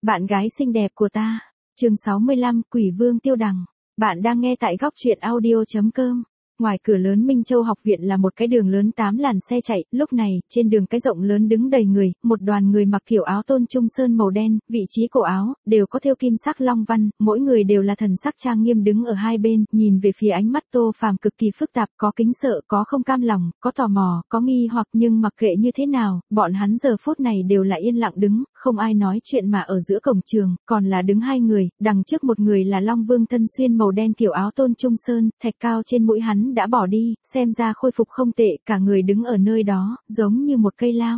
Bạn gái xinh đẹp của ta. Chương 65, Quỷ Vương Tiêu Đằng. Bạn đang nghe tại góc truyện audio.com. Ngoài cửa lớn Minh Châu học viện là một cái đường lớn 8 làn xe chạy, lúc này, trên đường cái rộng lớn đứng đầy người, một đoàn người mặc kiểu áo tôn trung sơn màu đen, vị trí cổ áo, đều có thêu kim sắc long văn, mỗi người đều là thần sắc trang nghiêm đứng ở hai bên, nhìn về phía ánh mắt Tô Phàm cực kỳ phức tạp, có kính sợ, có không cam lòng, có tò mò, có nghi hoặc nhưng mặc kệ như thế nào, bọn hắn giờ phút này đều là yên lặng đứng, không ai nói chuyện mà ở giữa cổng trường, còn là đứng hai người, đằng trước một người là Long Vương thân xuyên màu đen kiểu áo tôn trung sơn, thạch cao trên mũi hắn đã bỏ đi, xem ra khôi phục không tệ, cả người đứng ở nơi đó, giống như một cây lao.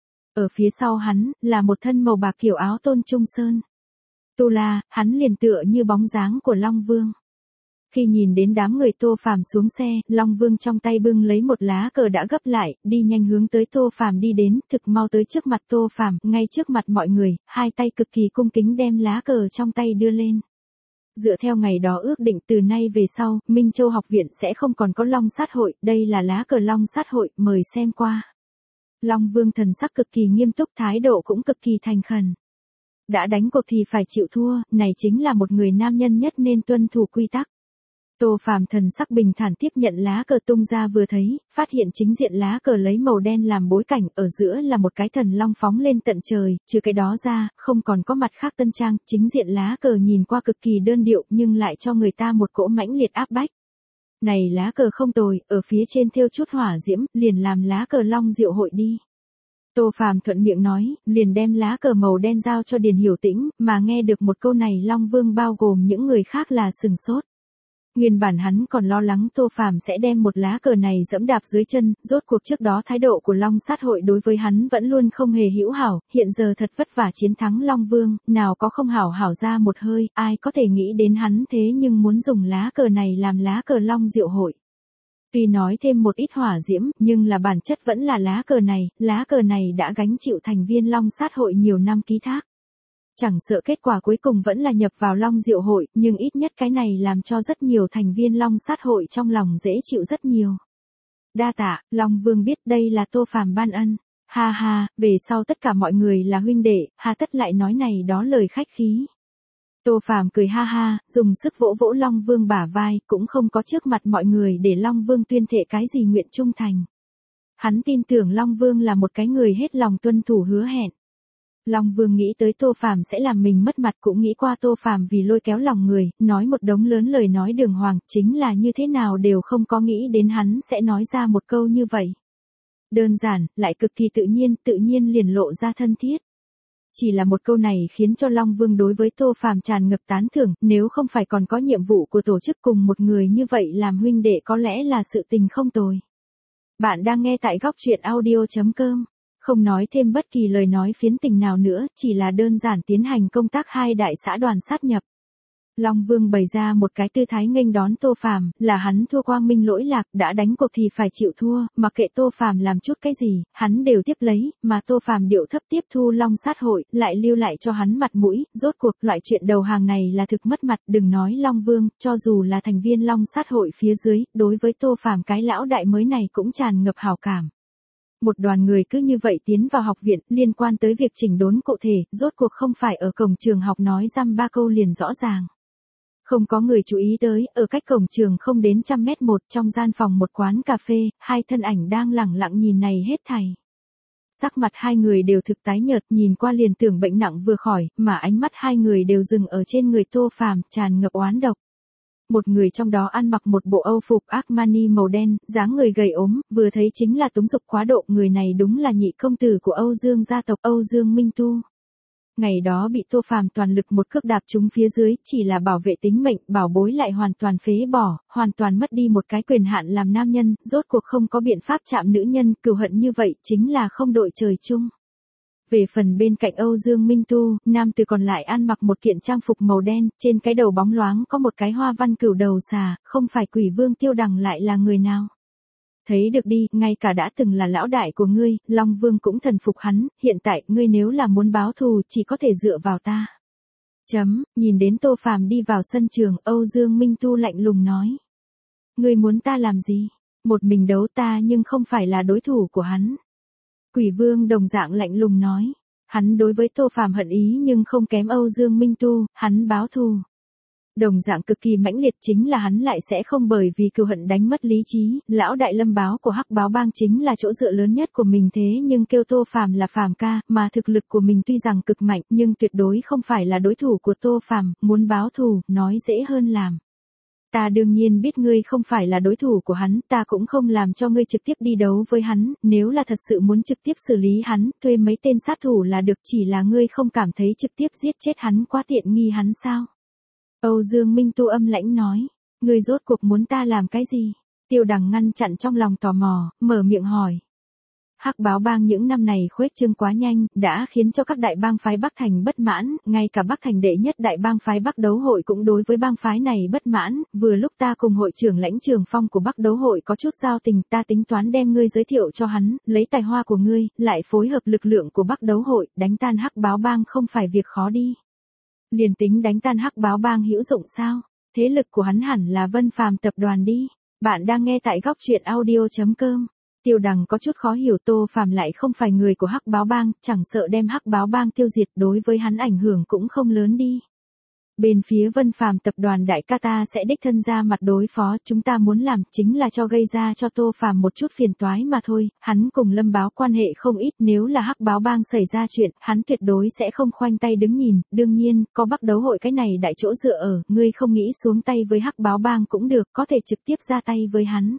Ở phía sau hắn, là một thân màu bạc kiểu áo tôn trung sơn. Tu La, hắn liền tựa như bóng dáng của Long Vương. Khi nhìn đến đám người Tô Phàm xuống xe, Long Vương trong tay bưng lấy một lá cờ đã gấp lại, đi nhanh hướng tới Tô Phàm đi đến, thực mau tới trước mặt Tô Phàm, ngay trước mặt mọi người, hai tay cực kỳ cung kính đem lá cờ trong tay đưa lên. Dựa theo ngày đó ước định từ nay về sau, Minh Châu học viện sẽ không còn có Long sát hội, đây là lá cờ Long sát hội, mời xem qua. Long Vương thần sắc cực kỳ nghiêm túc, thái độ cũng cực kỳ thành khẩn. Đã đánh cuộc thì phải chịu thua, này chính là một người nam nhân nhất nên tuân thủ quy tắc. Tô Phàm thần sắc bình thản tiếp nhận lá cờ tung ra vừa thấy, phát hiện chính diện lá cờ lấy màu đen làm bối cảnh, ở giữa là một cái thần long phóng lên tận trời, trừ cái đó ra, không còn có mặt khác tân trang, chính diện lá cờ nhìn qua cực kỳ đơn điệu nhưng lại cho người ta một cỗ mãnh liệt áp bách. Này lá cờ không tồi, ở phía trên thêu chút hỏa diễm, liền làm lá cờ Long Diệu hội đi. Tô Phàm thuận miệng nói, liền đem lá cờ màu đen giao cho Điền Hiểu Tĩnh, mà nghe được một câu này Long Vương bao gồm những người khác là sừng sốt. Nguyên bản hắn còn lo lắng Tô Phàm sẽ đem một lá cờ này dẫm đạp dưới chân, rốt cuộc trước đó thái độ của Long sát hội đối với hắn vẫn luôn không hề hữu hảo, hiện giờ thật vất vả chiến thắng Long Vương, nào có không hảo hảo ra một hơi, ai có thể nghĩ đến hắn thế nhưng muốn dùng lá cờ này làm lá cờ Long Diệu hội. Tuy nói thêm một ít hỏa diễm, nhưng là bản chất vẫn là lá cờ này đã gánh chịu thành viên Long sát hội nhiều năm ký thác. Chẳng sợ kết quả cuối cùng vẫn là nhập vào Long Diệu hội, nhưng ít nhất cái này làm cho rất nhiều thành viên Long sát hội trong lòng dễ chịu rất nhiều. Đa tạ, Long Vương biết đây là Tô Phàm ban ân. Ha ha, về sau tất cả mọi người là huynh đệ, hà tất lại nói này đó lời khách khí. Tô Phàm cười ha ha, dùng sức vỗ vỗ Long Vương bả vai, cũng không có trước mặt mọi người để Long Vương tuyên thệ cái gì nguyện trung thành. Hắn tin tưởng Long Vương là một cái người hết lòng tuân thủ hứa hẹn. Long Vương nghĩ tới Tô Phàm sẽ làm mình mất mặt, cũng nghĩ qua Tô Phàm vì lôi kéo lòng người, nói một đống lớn lời nói đường hoàng, chính là như thế nào đều không có nghĩ đến hắn sẽ nói ra một câu như vậy. Đơn giản, lại cực kỳ tự nhiên liền lộ ra thân thiết. Chỉ là một câu này khiến cho Long Vương đối với Tô Phàm tràn ngập tán thưởng, nếu không phải còn có nhiệm vụ của tổ chức cùng một người như vậy làm huynh đệ có lẽ là sự tình không tồi. Bạn đang nghe tại góc truyện audio.com. Không nói thêm bất kỳ lời nói phiến tình nào nữa, chỉ là đơn giản tiến hành công tác hai đại xã đoàn sát nhập. Long Vương bày ra một cái tư thái nghênh đón Tô Phàm, là hắn thua Quang Minh lỗi lạc, đã đánh cuộc thì phải chịu thua, mặc kệ Tô Phàm làm chút cái gì, hắn đều tiếp lấy, mà Tô Phàm điệu thấp tiếp thu Long sát hội, lại lưu lại cho hắn mặt mũi, rốt cuộc loại chuyện đầu hàng này là thực mất mặt, đừng nói Long Vương, cho dù là thành viên Long sát hội phía dưới, đối với Tô Phàm cái lão đại mới này cũng tràn ngập hảo cảm. Một đoàn người cứ như vậy tiến vào học viện, liên quan tới việc chỉnh đốn cụ thể, rốt cuộc không phải ở cổng trường học nói dăm ba câu liền rõ ràng. Không có người chú ý tới, ở cách cổng trường không đến 100 mét trong gian phòng một quán cà phê, hai thân ảnh đang lẳng lặng nhìn này hết thảy. Sắc mặt hai người đều thực tái nhợt, nhìn qua liền tưởng bệnh nặng vừa khỏi, mà ánh mắt hai người đều dừng ở trên người Tô Phàm, tràn ngập oán độc. Một người trong đó ăn mặc một bộ Âu phục Armani màu đen, dáng người gầy ốm, vừa thấy chính là túng dục quá độ, người này đúng là nhị công tử của Âu Dương gia tộc Âu Dương Minh Tu. Ngày đó bị Tô Phàm toàn lực một cước đạp trúng phía dưới, chỉ là bảo vệ tính mệnh, bảo bối lại hoàn toàn phế bỏ, hoàn toàn mất đi một cái quyền hạn làm nam nhân, rốt cuộc không có biện pháp chạm nữ nhân, cừu hận như vậy chính là không đội trời chung. Về phần bên cạnh Âu Dương Minh Tu, nam tử còn lại ăn mặc một kiện trang phục màu đen, trên cái đầu bóng loáng có một cái hoa văn cửu đầu xà, không phải Quỷ Vương Tiêu Đằng lại là người nào. Thấy được đi, ngay cả đã từng là lão đại của ngươi, Long Vương cũng thần phục hắn, hiện tại ngươi nếu là muốn báo thù chỉ có thể dựa vào ta. Nhìn đến Tô Phàm đi vào sân trường, Âu Dương Minh Tu lạnh lùng nói. Ngươi muốn ta làm gì? Một mình đấu ta nhưng không phải là đối thủ của hắn. Quỷ Vương đồng dạng lạnh lùng nói. Hắn đối với Tô Phàm hận ý nhưng không kém Âu Dương Minh Tu, hắn báo thù. Đồng dạng cực kỳ mãnh liệt chính là hắn lại sẽ không bởi vì cừu hận đánh mất lý trí, lão đại Lâm báo của Hắc Báo Bang chính là chỗ dựa lớn nhất của mình thế nhưng kêu Tô Phàm là Phàm ca, mà thực lực của mình tuy rằng cực mạnh nhưng tuyệt đối không phải là đối thủ của Tô Phàm, muốn báo thù, nói dễ hơn làm. Ta đương nhiên biết ngươi không phải là đối thủ của hắn, ta cũng không làm cho ngươi trực tiếp đi đấu với hắn, nếu là thật sự muốn trực tiếp xử lý hắn, thuê mấy tên sát thủ là được, chỉ là ngươi không cảm thấy trực tiếp giết chết hắn quá tiện nghi hắn sao? Âu Dương Minh Tu âm lãnh nói, ngươi rốt cuộc muốn ta làm cái gì? Tiêu Đằng ngăn chặn trong lòng tò mò, mở miệng hỏi. Hắc Báo Bang những năm này khuếch trương quá nhanh, đã khiến cho các đại bang phái Bắc Thành bất mãn, ngay cả Bắc Thành đệ nhất đại bang phái Bắc Đấu Hội cũng đối với bang phái này bất mãn, vừa lúc ta cùng hội trưởng Lãnh Trường Phong của Bắc Đấu Hội có chút giao tình, ta tính toán đem ngươi giới thiệu cho hắn, lấy tài hoa của ngươi, lại phối hợp lực lượng của Bắc Đấu Hội, đánh tan Hắc Báo Bang không phải việc khó đi. Liền tính đánh tan Hắc Báo Bang hữu dụng sao? Thế lực của hắn hẳn là Vân Phàm tập đoàn đi. Bạn đang nghe tại góc truyện audio.com. Tiêu Đằng có chút khó hiểu Tô Phàm lại không phải người của Hắc Báo Bang, chẳng sợ đem Hắc Báo Bang tiêu diệt đối với hắn ảnh hưởng cũng không lớn đi. Bên phía Vân Phàm tập đoàn đại ca ta sẽ đích thân ra mặt đối phó, chúng ta muốn làm chính là cho gây ra cho Tô Phàm một chút phiền toái mà thôi, hắn cùng Lâm Báo quan hệ không ít, nếu là Hắc Báo Bang xảy ra chuyện, hắn tuyệt đối sẽ không khoanh tay đứng nhìn, đương nhiên, có Bắc Đấu Hội cái này đại chỗ dựa ở, ngươi không nghĩ xuống tay với Hắc Báo Bang cũng được, có thể trực tiếp ra tay với hắn.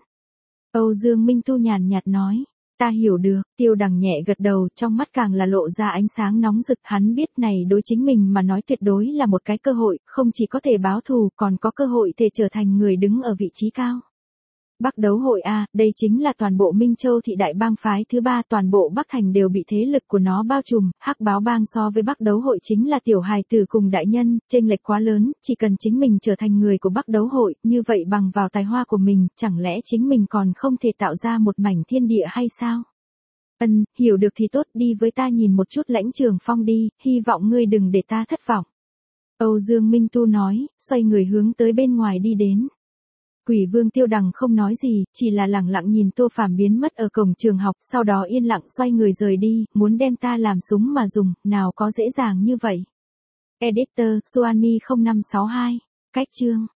Âu Dương Minh Tu nhàn nhạt nói. Ta hiểu được, Tiêu Đằng nhẹ gật đầu, trong mắt càng là lộ ra ánh sáng nóng rực, hắn biết này đối chính mình mà nói tuyệt đối là một cái cơ hội, không chỉ có thể báo thù, còn có cơ hội thể trở thành người đứng ở vị trí cao. Bắc Đấu Hội A, đây chính là toàn bộ Minh Châu thị đại bang phái thứ ba, toàn bộ Bắc Thành đều bị thế lực của nó bao trùm, Hắc Báo Bang so với Bắc Đấu Hội chính là tiểu hài tử cùng đại nhân, chênh lệch quá lớn, chỉ cần chính mình trở thành người của Bắc Đấu Hội, như vậy bằng vào tài hoa của mình, chẳng lẽ chính mình còn không thể tạo ra một mảnh thiên địa hay sao? Hiểu được thì tốt, đi với ta nhìn một chút Lãnh Trường Phong đi, hy vọng ngươi đừng để ta thất vọng. Âu Dương Minh Tu nói, xoay người hướng tới bên ngoài đi đến. Quỷ Vương Tiêu Đằng không nói gì, chỉ là lẳng lặng nhìn Tô Phàm biến mất ở cổng trường học, sau đó yên lặng xoay người rời đi, muốn đem ta làm súng mà dùng, nào có dễ dàng như vậy. Editor, Suanmi 0562, cách chương.